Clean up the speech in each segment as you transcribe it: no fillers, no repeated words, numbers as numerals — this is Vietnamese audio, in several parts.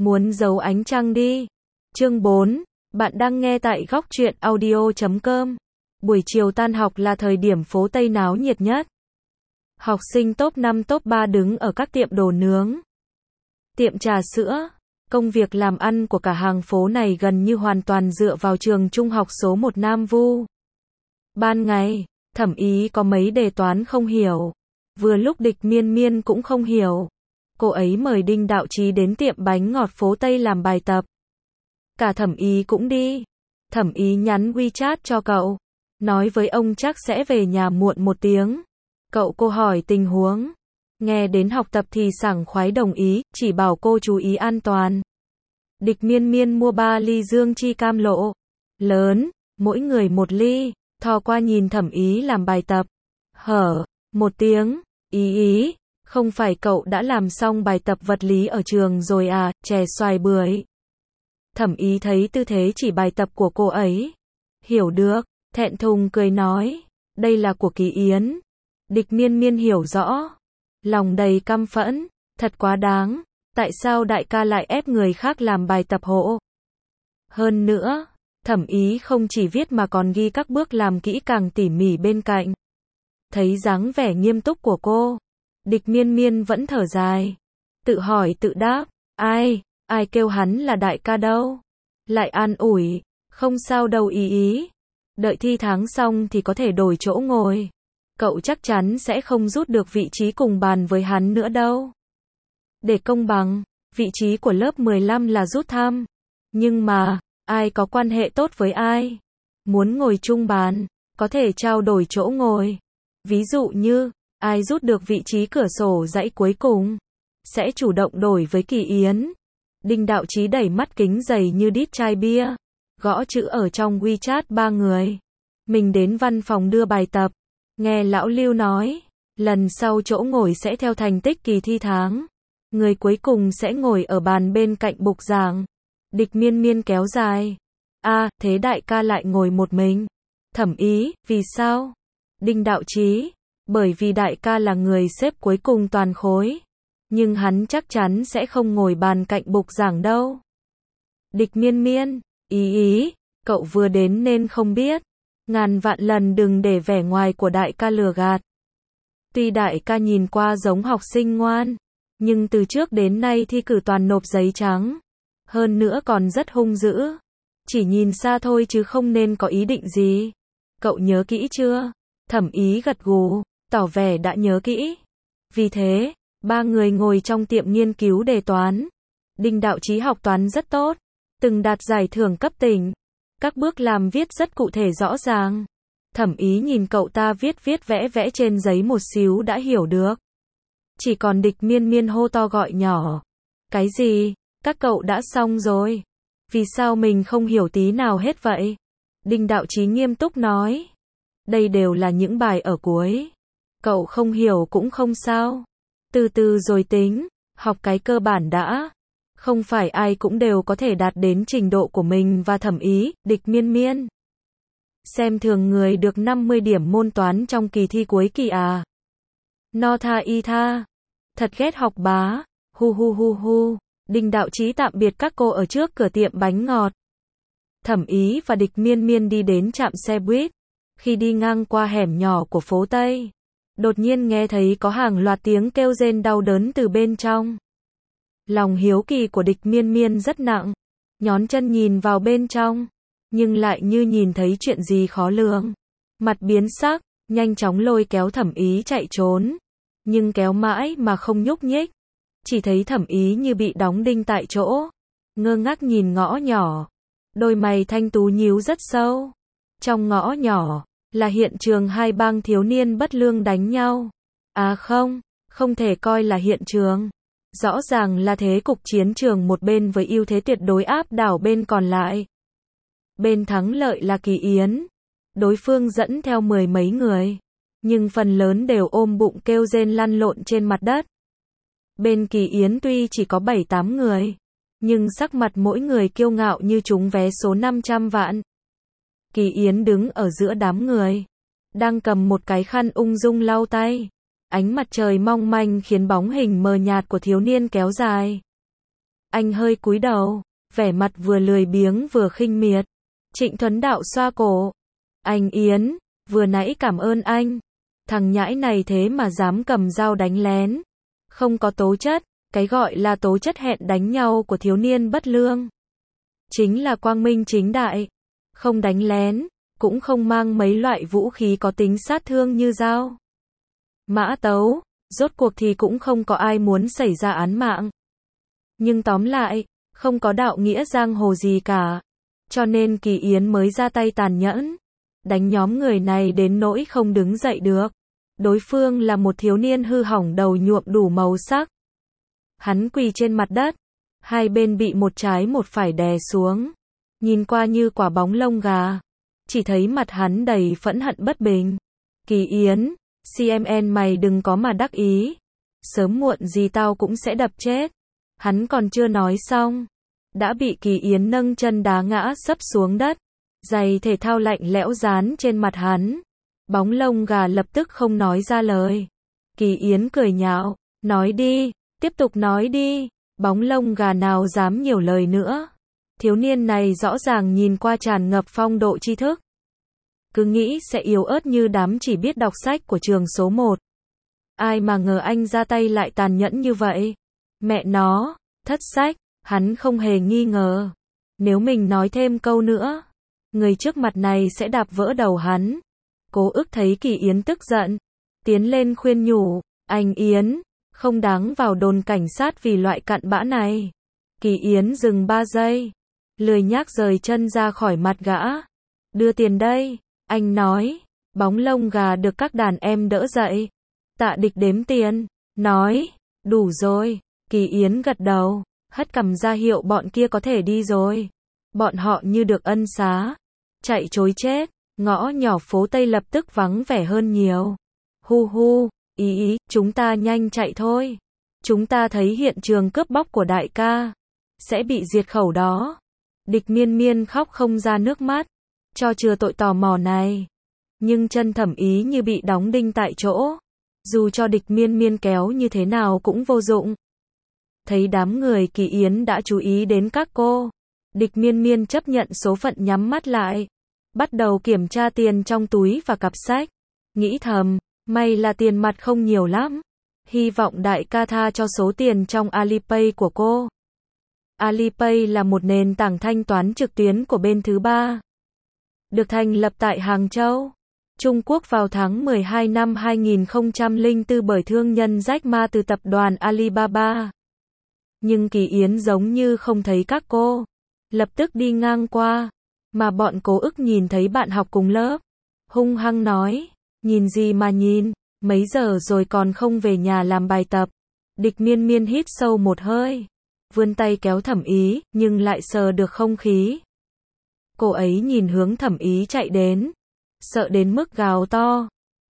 Muốn giấu ánh trăng đi. Chương 4. Bạn đang nghe tại góc truyện audio.com. Buổi chiều tan học là thời điểm phố Tây náo nhiệt nhất. Học sinh top 5 top 3 đứng ở các tiệm đồ nướng, tiệm trà sữa. Công việc làm ăn của cả hàng phố này gần như hoàn toàn dựa vào trường trung học số 1 Nam Vu. Ban ngày, Thẩm Ý có mấy đề toán không hiểu. Vừa lúc Địch Miên Miên cũng không hiểu. Cô ấy mời Đinh Đạo Chí đến tiệm bánh ngọt phố Tây làm bài tập. Cả Thẩm Ý cũng đi. Thẩm Ý nhắn WeChat cho cậu, nói với ông chắc sẽ về nhà muộn 1 tiếng. Cô hỏi tình huống. Nghe đến học tập thì sảng khoái đồng ý, chỉ bảo cô chú ý an toàn. Địch Miên Miên mua 3 ly dương chi cam lộ lớn, mỗi người 1 ly, thò qua nhìn Thẩm Ý làm bài tập. Hở, 1 tiếng, ý, không phải cậu đã làm xong bài tập vật lý ở trường rồi à, chè xoài bưởi. Thẩm Ý thấy tư thế chỉ bài tập của cô ấy. Hiểu được, thẹn thùng cười nói, đây là của Kỳ Yến. Địch Miên Miên hiểu rõ, lòng đầy căm phẫn, thật quá đáng, tại sao đại ca lại ép người khác làm bài tập hộ? Hơn nữa, Thẩm Ý không chỉ viết mà còn ghi các bước làm kỹ càng tỉ mỉ bên cạnh. Thấy dáng vẻ nghiêm túc của cô, Địch Miên Miên vẫn thở dài, tự hỏi tự đáp, ai kêu hắn là đại ca đâu? Lại an ủi, không sao đâu ý, đợi thi tháng xong thì có thể đổi chỗ ngồi. Cậu chắc chắn sẽ không rút được vị trí cùng bàn với hắn nữa đâu. Để công bằng, vị trí của lớp 15 là rút thăm. Nhưng mà, ai có quan hệ tốt với ai? Muốn ngồi chung bàn, có thể trao đổi chỗ ngồi. Ví dụ như, ai rút được vị trí cửa sổ dãy cuối cùng, sẽ chủ động đổi với Kỳ Yến. Đinh Đạo Chí đẩy mắt kính dày như đít chai bia, gõ chữ ở trong WeChat 3 người. Mình đến văn phòng đưa bài tập. Nghe lão Lưu nói, lần sau chỗ ngồi sẽ theo thành tích kỳ thi tháng. Người cuối cùng sẽ ngồi ở bàn bên cạnh bục giảng. Địch Miên Miên kéo dài. Thế đại ca lại ngồi một mình. Thẩm Ý, vì sao? Đinh Đạo Chí, bởi vì đại ca là người xếp cuối cùng toàn khối. Nhưng hắn chắc chắn sẽ không ngồi bàn cạnh bục giảng đâu. Địch Miên Miên, ý, cậu vừa đến nên không biết. Ngàn vạn lần đừng để vẻ ngoài của đại ca lừa gạt. Tuy đại ca nhìn qua giống học sinh ngoan, nhưng từ trước đến nay thi cử toàn nộp giấy trắng. Hơn nữa còn rất hung dữ. Chỉ nhìn xa thôi chứ không nên có ý định gì. Cậu nhớ kỹ chưa? Thẩm Ý gật gù, tỏ vẻ đã nhớ kỹ. Vì thế, 3 người ngồi trong tiệm nghiên cứu đề toán. Đinh Đạo Chí học toán rất tốt, từng đạt giải thưởng cấp tỉnh. Các bước làm viết rất cụ thể rõ ràng. Thẩm Ý nhìn cậu ta viết vẽ trên giấy một xíu đã hiểu được. Chỉ còn Địch Miên Miên hô to gọi nhỏ. Cái gì? Các cậu đã xong rồi. Vì sao mình không hiểu tí nào hết vậy? Đinh Đạo Chí nghiêm túc nói. Đây đều là những bài ở cuối. Cậu không hiểu cũng không sao. Từ từ rồi tính, học cái cơ bản đã. Không phải ai cũng đều có thể đạt đến trình độ của mình và Thẩm Ý. Địch Miên Miên xem thường người được 50 điểm môn toán trong kỳ thi cuối kỳ à? No tha y tha. Thật ghét học bá. Hu. Đinh Đạo Chí tạm biệt các cô ở trước cửa tiệm bánh ngọt. Thẩm Ý và Địch Miên Miên đi đến trạm xe buýt. Khi đi ngang qua hẻm nhỏ của phố Tây, đột nhiên nghe thấy có hàng loạt tiếng kêu rên đau đớn từ bên trong. Lòng hiếu kỳ của Địch Miên Miên rất nặng, nhón chân nhìn vào bên trong, nhưng lại như nhìn thấy chuyện gì khó lường. Mặt biến sắc, nhanh chóng lôi kéo Thẩm Ý chạy trốn, nhưng kéo mãi mà không nhúc nhích. Chỉ thấy Thẩm Ý như bị đóng đinh tại chỗ, ngơ ngác nhìn ngõ nhỏ, đôi mày thanh tú nhíu rất sâu. Trong ngõ nhỏ là hiện trường 2 bang thiếu niên bất lương đánh nhau. Không thể coi là hiện trường. Rõ ràng là thế cục chiến trường một bên với ưu thế tuyệt đối áp đảo bên còn lại. Bên thắng lợi là Kỳ Yến. Đối phương dẫn theo 10 mấy người, nhưng phần lớn đều ôm bụng kêu rên lăn lộn trên mặt đất. Bên Kỳ Yến tuy chỉ có 7-8 người, nhưng sắc mặt mỗi người kiêu ngạo như trúng vé số 500 vạn. Kỳ Yến đứng ở giữa đám người, đang cầm một cái khăn ung dung lau tay. Ánh mặt trời mong manh khiến bóng hình mờ nhạt của thiếu niên kéo dài. Anh hơi cúi đầu, vẻ mặt vừa lười biếng vừa khinh miệt. Trịnh Thuấn Đạo xoa cổ. Anh Yến, vừa nãy cảm ơn anh. Thằng nhãi này thế mà dám cầm dao đánh lén. Không có tố chất, cái gọi là tố chất hẹn đánh nhau của thiếu niên bất lương. Chính là quang minh chính đại. Không đánh lén, cũng không mang mấy loại vũ khí có tính sát thương như dao, mã tấu, rốt cuộc thì cũng không có ai muốn xảy ra án mạng. Nhưng tóm lại, không có đạo nghĩa giang hồ gì cả. Cho nên Kỳ Yến mới ra tay tàn nhẫn. Đánh nhóm người này đến nỗi không đứng dậy được. Đối phương là một thiếu niên hư hỏng đầu nhuộm đủ màu sắc. Hắn quỳ trên mặt đất. Hai bên bị một trái một phải đè xuống. Nhìn qua như quả bóng lông gà. Chỉ thấy mặt hắn đầy phẫn hận bất bình. Kỳ Yến, CMN mày đừng có mà đắc ý. Sớm muộn gì tao cũng sẽ đập chết. Hắn còn chưa nói xong. Đã bị Kỳ Yến nâng chân đá ngã sấp xuống đất. Giày thể thao lạnh lẽo dán trên mặt hắn. Bóng lông gà lập tức không nói ra lời. Kỳ Yến cười nhạo. Nói đi, tiếp tục nói đi. Bóng lông gà nào dám nhiều lời nữa. Thiếu niên này rõ ràng nhìn qua tràn ngập phong độ tri thức. Cứ nghĩ sẽ yếu ớt như đám chỉ biết đọc sách của trường số 1. Ai mà ngờ anh ra tay lại tàn nhẫn như vậy. Mẹ nó, thất sách, hắn không hề nghi ngờ. Nếu mình nói thêm câu nữa, người trước mặt này sẽ đạp vỡ đầu hắn. Cố ức thấy Kỳ Yến tức giận. Tiến lên khuyên nhủ, anh Yến, không đáng vào đồn cảnh sát vì loại cặn bã này. Kỳ Yến dừng 3 giây. Lười nhác rời chân ra khỏi mặt gã. Đưa tiền đây, anh nói. Bóng lông gà được các đàn em đỡ dậy. Tạ Địch đếm tiền, nói, đủ rồi. Kỳ Yến gật đầu, hất cằm ra hiệu bọn kia có thể đi rồi. Bọn họ như được ân xá. Chạy trối chết, ngõ nhỏ phố Tây lập tức vắng vẻ hơn nhiều. Hu hu, ý, chúng ta nhanh chạy thôi. Chúng ta thấy hiện trường cướp bóc của đại ca. Sẽ bị diệt khẩu đó. Địch Miên Miên khóc không ra nước mắt. Cho chừa tội tò mò này. Nhưng chân Thẩm Ý như bị đóng đinh tại chỗ. Dù cho Địch Miên Miên kéo như thế nào cũng vô dụng. Thấy đám người Kỳ Yến đã chú ý đến các cô. Địch Miên Miên chấp nhận số phận nhắm mắt lại. Bắt đầu kiểm tra tiền trong túi và cặp sách. Nghĩ thầm, may là tiền mặt không nhiều lắm. Hy vọng đại ca tha cho số tiền trong Alipay của cô. Alipay là một nền tảng thanh toán trực tuyến của bên thứ ba. Được thành lập tại Hàng Châu, Trung Quốc vào tháng 12 năm 2004 bởi thương nhân Jack Ma từ tập đoàn Alibaba. Nhưng Kỳ Yến giống như không thấy các cô. Lập tức đi ngang qua. Mà bọn Cố Ức nhìn thấy bạn học cùng lớp. Hung hăng nói, nhìn gì mà nhìn, mấy giờ rồi còn không về nhà làm bài tập. Địch Miên Miên hít sâu một hơi. Vươn tay kéo Thẩm Ý, nhưng lại sờ được không khí. Cô ấy nhìn hướng Thẩm Ý chạy đến. Sợ đến mức gào to.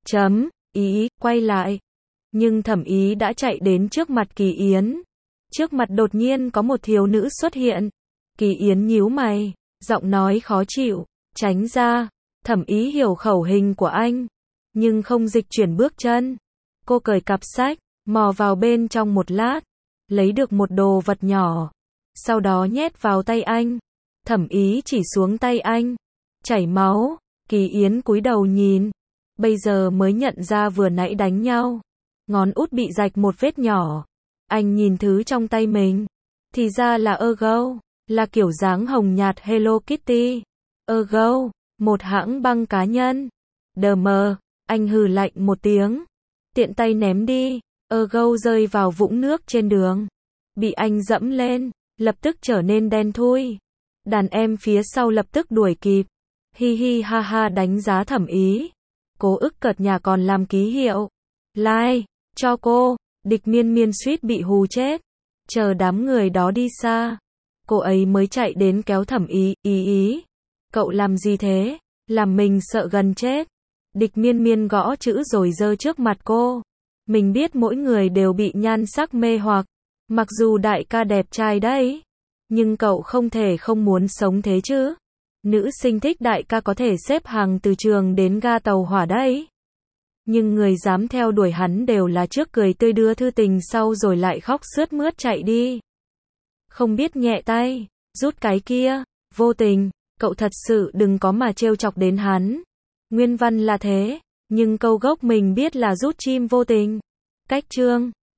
Ý, quay lại. Nhưng Thẩm Ý đã chạy đến trước mặt Kỳ Yến. Trước mặt đột nhiên có một thiếu nữ xuất hiện. Kỳ Yến nhíu mày, giọng nói khó chịu, tránh ra. Thẩm Ý hiểu khẩu hình của anh, nhưng không dịch chuyển bước chân. Cô cởi cặp sách, mò vào bên trong một lát, lấy được một đồ vật nhỏ, sau đó nhét vào tay anh. Thẩm Ý chỉ xuống tay anh, chảy máu. Kỳ Yến cúi đầu nhìn, bây giờ mới nhận ra vừa nãy đánh nhau, ngón út bị rạch một vết nhỏ. Anh nhìn thứ trong tay mình, thì ra là Ergo, là kiểu dáng hồng nhạt Hello Kitty. Ergo, một hãng băng cá nhân. Đờ, anh hừ lạnh một tiếng, tiện tay ném đi. Ergo rơi vào vũng nước trên đường, bị anh dẫm lên, lập tức trở nên đen thui. Đàn em phía sau lập tức đuổi kịp. Hi hi ha ha đánh giá Thẩm Ý. Cố Ức cợt nhà còn làm ký hiệu. Like, cho cô. Địch Miên Miên suýt bị hù chết. Chờ đám người đó đi xa, cô ấy mới chạy đến kéo Thẩm Ý. Ý, cậu làm gì thế? Làm mình sợ gần chết. Địch Miên Miên gõ chữ rồi giơ trước mặt cô. Mình biết mỗi người đều bị nhan sắc mê hoặc. Mặc dù đại ca đẹp trai đấy, nhưng cậu không thể không muốn sống thế chứ. Nữ sinh thích đại ca có thể xếp hàng từ trường đến ga tàu hỏa đấy. Nhưng người dám theo đuổi hắn đều là trước cười tươi đưa thư tình sau rồi lại khóc sướt mướt chạy đi. Không biết nhẹ tay, rút cái kia, vô tình, cậu thật sự đừng có mà trêu chọc đến hắn. Nguyên văn là thế, nhưng câu gốc mình biết là rút chim vô tình. Cách chương